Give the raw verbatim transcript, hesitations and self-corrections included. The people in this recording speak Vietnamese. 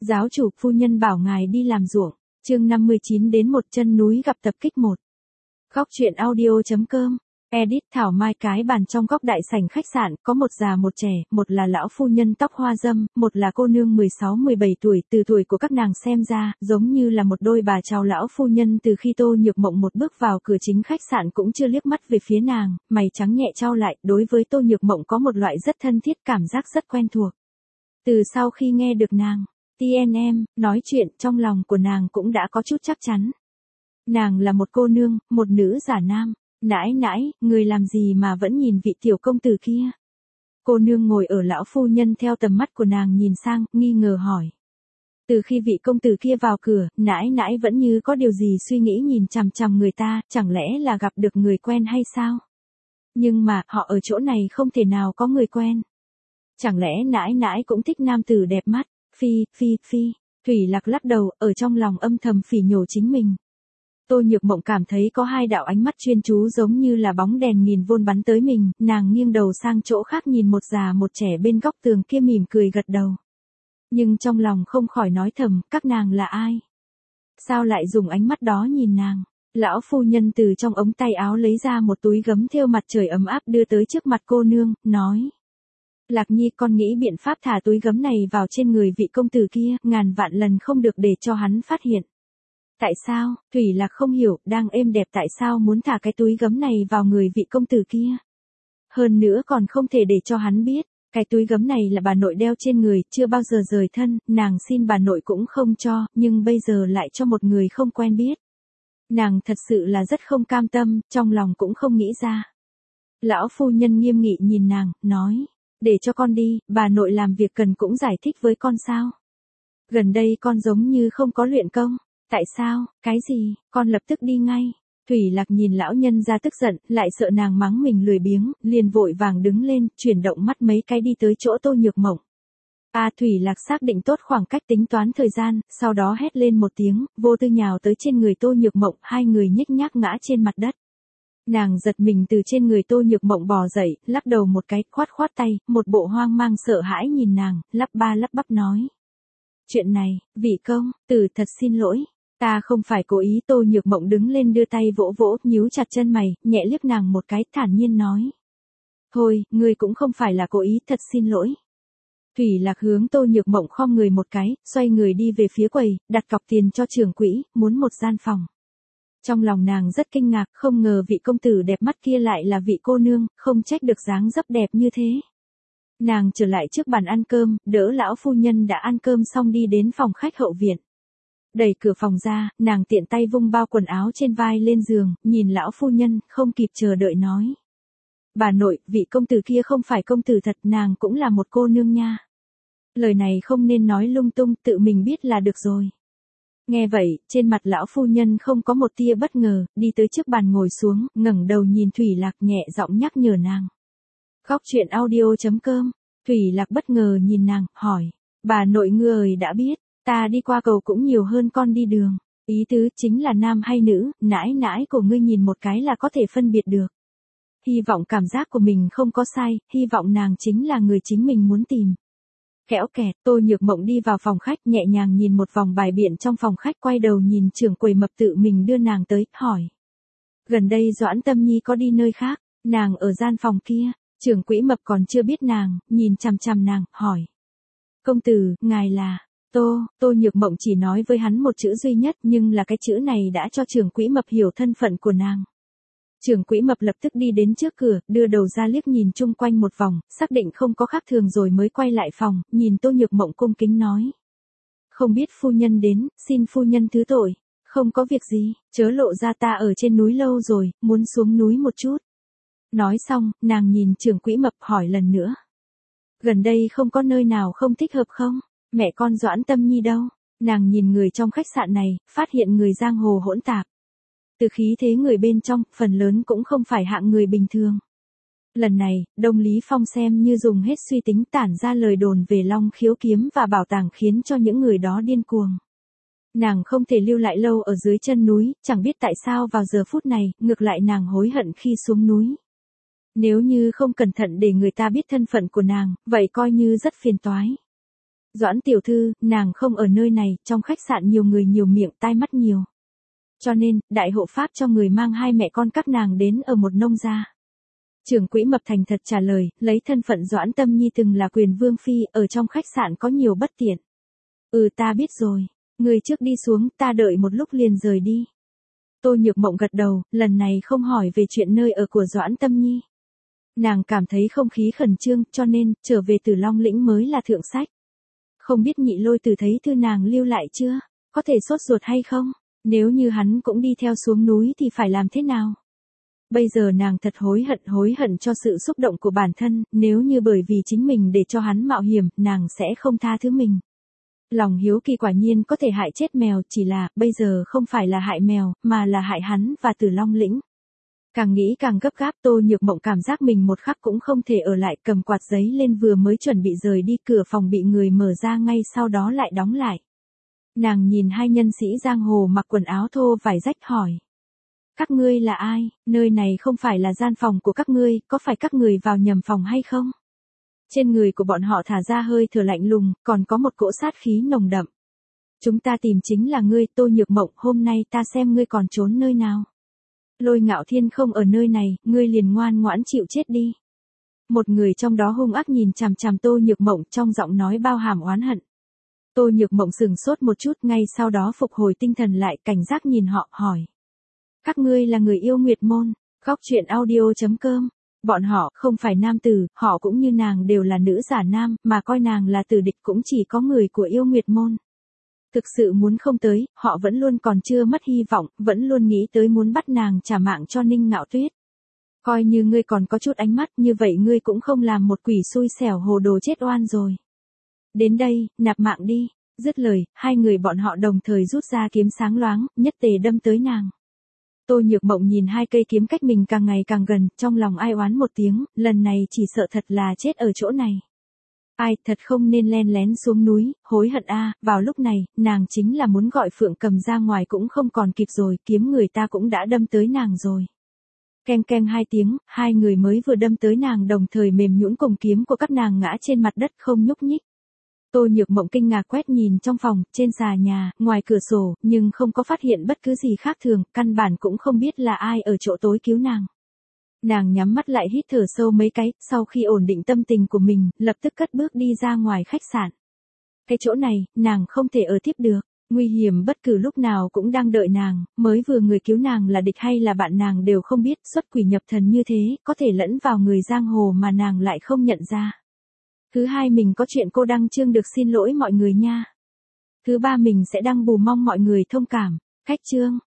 Giáo chủ, phu nhân bảo ngài đi làm ruộng. Chương năm mươi chín đến một chân núi gặp tập kích một. Góc truyện audio chấm com. Edit Thảo Mai. Cái bàn trong góc đại sảnh khách sạn, có một già một trẻ, một là lão phu nhân tóc hoa dâm, một là cô nương mười sáu mười bảy tuổi. Từ tuổi của các nàng xem ra, giống như là một đôi bà cháu. Lão phu nhân từ khi Tô Nhược Mộng một bước vào cửa chính khách sạn cũng chưa liếc mắt về phía nàng, mày trắng nhẹ chau lại, đối với Tô Nhược Mộng có một loại rất thân thiết, cảm giác rất quen thuộc. Từ sau khi nghe được nàng tê en em nói chuyện, trong lòng của nàng cũng đã có chút chắc chắn. Nàng là một cô nương, một nữ giả nam. Nãi nãi, người làm gì mà vẫn nhìn vị tiểu công tử kia? Cô nương ngồi ở lão phu nhân theo tầm mắt của nàng nhìn sang, nghi ngờ hỏi. Từ khi vị công tử kia vào cửa, nãi nãi vẫn như có điều gì suy nghĩ nhìn chằm chằm người ta, chẳng lẽ là gặp được người quen hay sao? Nhưng mà, họ ở chỗ này không thể nào có người quen. Chẳng lẽ nãi nãi cũng thích nam tử đẹp mắt? Phi, phi, phi. Thủy Lạc lắc đầu, ở trong lòng âm thầm phỉ nhổ chính mình. Tô Nhược Mộng cảm thấy có hai đạo ánh mắt chuyên chú giống như là bóng đèn nghìn vôn bắn tới mình, nàng nghiêng đầu sang chỗ khác nhìn một già một trẻ bên góc tường kia mỉm cười gật đầu. Nhưng trong lòng không khỏi nói thầm, các nàng là ai? Sao lại dùng ánh mắt đó nhìn nàng? Lão phu nhân từ trong ống tay áo lấy ra một túi gấm thêu mặt trời ấm áp đưa tới trước mặt cô nương, nói. Lạc Nhi, con nghĩ biện pháp thả túi gấm này vào trên người vị công tử kia, ngàn vạn lần không được để cho hắn phát hiện. Tại sao? Thủy Lạc không hiểu, đang êm đẹp tại sao muốn thả cái túi gấm này vào người vị công tử kia? Hơn nữa còn không thể để cho hắn biết, cái túi gấm này là bà nội đeo trên người, chưa bao giờ rời thân, nàng xin bà nội cũng không cho, nhưng bây giờ lại cho một người không quen biết. Nàng thật sự là rất không cam tâm, trong lòng cũng không nghĩ ra. Lão phu nhân nghiêm nghị nhìn nàng, nói. Để cho con đi, bà nội làm việc cần cũng giải thích với con sao. Gần đây con giống như không có luyện công. Tại sao, cái gì, con lập tức đi ngay. Thủy Lạc nhìn lão nhân ra tức giận, lại sợ nàng mắng mình lười biếng, liền vội vàng đứng lên, chuyển động mắt mấy cái đi tới chỗ Tô Nhược Mộng. A Thủy Lạc xác định tốt khoảng cách tính toán thời gian, sau đó hét lên một tiếng, vô tư nhào tới trên người Tô Nhược Mộng, hai người nhích nhác ngã trên mặt đất. Nàng giật mình từ trên người Tô Nhược Mộng bò dậy, lắc đầu một cái, khoát khoát tay, một bộ hoang mang sợ hãi nhìn nàng, lắp ba lắp bắp nói. Chuyện này, vị công tử thật xin lỗi, ta không phải cố ý. Tô Nhược Mộng đứng lên đưa tay vỗ vỗ, nhíu chặt chân mày, nhẹ liếc nàng một cái, thản nhiên nói. Thôi, ngươi cũng không phải là cố ý, thật xin lỗi. Thủy Lạc hướng Tô Nhược Mộng khom người một cái, xoay người đi về phía quầy, đặt cọc tiền cho trưởng quỹ, muốn một gian phòng. Trong lòng nàng rất kinh ngạc, không ngờ vị công tử đẹp mắt kia lại là vị cô nương, không trách được dáng dấp đẹp như thế. Nàng trở lại trước bàn ăn cơm, đỡ lão phu nhân đã ăn cơm xong đi đến phòng khách hậu viện. Đẩy cửa phòng ra, nàng tiện tay vung bao quần áo trên vai lên giường, nhìn lão phu nhân, không kịp chờ đợi nói. Bà nội, vị công tử kia không phải công tử thật, nàng cũng là một cô nương nha. Lời này không nên nói lung tung, tự mình biết là được rồi. Nghe vậy, trên mặt lão phu nhân không có một tia bất ngờ, đi tới trước bàn ngồi xuống, ngẩng đầu nhìn Thủy Lạc nhẹ giọng nhắc nhở nàng. Góc truyện audio chấm com. Thủy Lạc bất ngờ nhìn nàng, hỏi. Bà nội ngươi đã biết, ta đi qua cầu cũng nhiều hơn con đi đường. Ý tứ chính là nam hay nữ, nãi nãi của ngươi nhìn một cái là có thể phân biệt được. Hy vọng cảm giác của mình không có sai, hy vọng nàng chính là người chính mình muốn tìm. Kẽo kẹt, Tô Nhược Mộng đi vào phòng khách, nhẹ nhàng nhìn một vòng bài biện trong phòng khách, quay đầu nhìn trưởng quầy Mập tự mình đưa nàng tới, hỏi. Gần đây Doãn Tâm Nhi có đi nơi khác, nàng ở gian phòng kia. Trưởng quỹ Mập còn chưa biết nàng, nhìn chằm chằm nàng, hỏi. Công tử, ngài là, Tô, Tô Nhược Mộng chỉ nói với hắn một chữ duy nhất, nhưng là cái chữ này đã cho trưởng quỹ Mập hiểu thân phận của nàng. Trưởng quỹ Mập lập tức đi đến trước cửa, đưa đầu ra liếc nhìn chung quanh một vòng, xác định không có khác thường rồi mới quay lại phòng, nhìn Tô Nhược Mộng cung kính nói. Không biết phu nhân đến, xin phu nhân thứ tội, không có việc gì, chớ lộ ra ta ở trên núi lâu rồi, muốn xuống núi một chút. Nói xong, nàng nhìn trưởng quỹ Mập hỏi lần nữa. Gần đây không có nơi nào không thích hợp không? Mẹ con Doãn Tâm Nhi đâu? Nàng nhìn người trong khách sạn này, phát hiện người giang hồ hỗn tạp. Từ khí thế người bên trong, phần lớn cũng không phải hạng người bình thường. Lần này, Đông Lý Phong xem như dùng hết suy tính tản ra lời đồn về Long Khiếu Kiếm và bảo tàng khiến cho những người đó điên cuồng. Nàng không thể lưu lại lâu ở dưới chân núi, chẳng biết tại sao vào giờ phút này, ngược lại nàng hối hận khi xuống núi. Nếu như không cẩn thận để người ta biết thân phận của nàng, vậy coi như rất phiền toái. Doãn tiểu thư, nàng không ở nơi này, trong khách sạn nhiều người nhiều miệng tai mắt nhiều. Cho nên, đại hộ pháp cho người mang hai mẹ con các nàng đến ở một nông gia. Trưởng quỹ Mập thành thật trả lời, lấy thân phận Doãn Tâm Nhi từng là quyền vương phi, ở trong khách sạn có nhiều bất tiện. Ừ ta biết rồi, người trước đi xuống, ta đợi một lúc liền rời đi. Tô Nhược Mộng gật đầu, lần này không hỏi về chuyện nơi ở của Doãn Tâm Nhi. Nàng cảm thấy không khí khẩn trương, cho nên, trở về Tử Long lĩnh mới là thượng sách. Không biết Nhị Lôi Tử thấy thư nàng lưu lại chưa, có thể sốt ruột hay không, nếu như hắn cũng đi theo xuống núi thì phải làm thế nào? Bây giờ nàng thật hối hận hối hận cho sự xúc động của bản thân, nếu như bởi vì chính mình để cho hắn mạo hiểm, nàng sẽ không tha thứ mình. Lòng hiếu kỳ quả nhiên có thể hại chết mèo, chỉ là, bây giờ không phải là hại mèo, mà là hại hắn và Tử Long lĩnh. Càng nghĩ càng gấp gáp, Tô Nhược Mộng cảm giác mình một khắc cũng không thể ở lại, cầm quạt giấy lên vừa mới chuẩn bị rời đi, cửa phòng bị người mở ra ngay sau đó lại đóng lại. Nàng nhìn hai nhân sĩ giang hồ mặc quần áo thô vải rách hỏi. Các ngươi là ai, nơi này không phải là gian phòng của các ngươi, có phải các người vào nhầm phòng hay không? Trên người của bọn họ thả ra hơi thở lạnh lùng, còn có một cỗ sát khí nồng đậm. Chúng ta tìm chính là ngươi, Tô Nhược Mộng, hôm nay ta xem ngươi còn trốn nơi nào. Lôi Ngạo Thiên không ở nơi này, ngươi liền ngoan ngoãn chịu chết đi. Một người trong đó hung ác nhìn chằm chằm Tô Nhược Mộng, trong giọng nói bao hàm oán hận. Tô Nhược Mộng sừng sốt một chút, ngay sau đó phục hồi tinh thần lại, cảnh giác nhìn họ, hỏi. Các ngươi là người yêu Nguyệt môn, Góc Truyện Audio chấm com. Bọn họ không phải nam tử, họ cũng như nàng đều là nữ giả nam, mà coi nàng là tử địch cũng chỉ có người của yêu Nguyệt môn. Thực sự muốn không tới, họ vẫn luôn còn chưa mất hy vọng, vẫn luôn nghĩ tới muốn bắt nàng trả mạng cho Ninh Ngạo Tuyết. Coi như ngươi còn có chút ánh mắt, như vậy ngươi cũng không làm một quỷ xui xẻo hồ đồ chết oan rồi. Đến đây, nạp mạng đi. Dứt lời, hai người bọn họ đồng thời rút ra kiếm sáng loáng, nhất tề đâm tới nàng. Tô Nhược Mộng nhìn hai cây kiếm cách mình càng ngày càng gần, trong lòng ai oán một tiếng, lần này chỉ sợ thật là chết ở chỗ này. Ai, thật không nên len lén xuống núi, hối hận a, vào lúc này, nàng chính là muốn gọi Phượng Cầm ra ngoài cũng không còn kịp rồi, kiếm người ta cũng đã đâm tới nàng rồi. Keng keng hai tiếng, hai người mới vừa đâm tới nàng đồng thời mềm nhũn cùng kiếm của các nàng ngã trên mặt đất không nhúc nhích. Tô Nhược Mộng kinh ngạc quét nhìn trong phòng, trên xà nhà, ngoài cửa sổ, nhưng không có phát hiện bất cứ gì khác thường, căn bản cũng không biết là ai ở chỗ tối cứu nàng. Nàng nhắm mắt lại hít thở sâu mấy cái, sau khi ổn định tâm tình của mình, lập tức cất bước đi ra ngoài khách sạn. Cái chỗ này, nàng không thể ở tiếp được, nguy hiểm bất cứ lúc nào cũng đang đợi nàng, mới vừa người cứu nàng là địch hay là bạn nàng đều không biết, xuất quỷ nhập thần như thế, có thể lẫn vào người giang hồ mà nàng lại không nhận ra. Thứ hai mình có chuyện cô đăng chương được xin lỗi mọi người nha. Thứ ba mình sẽ đăng bù mong mọi người thông cảm. Cách chương.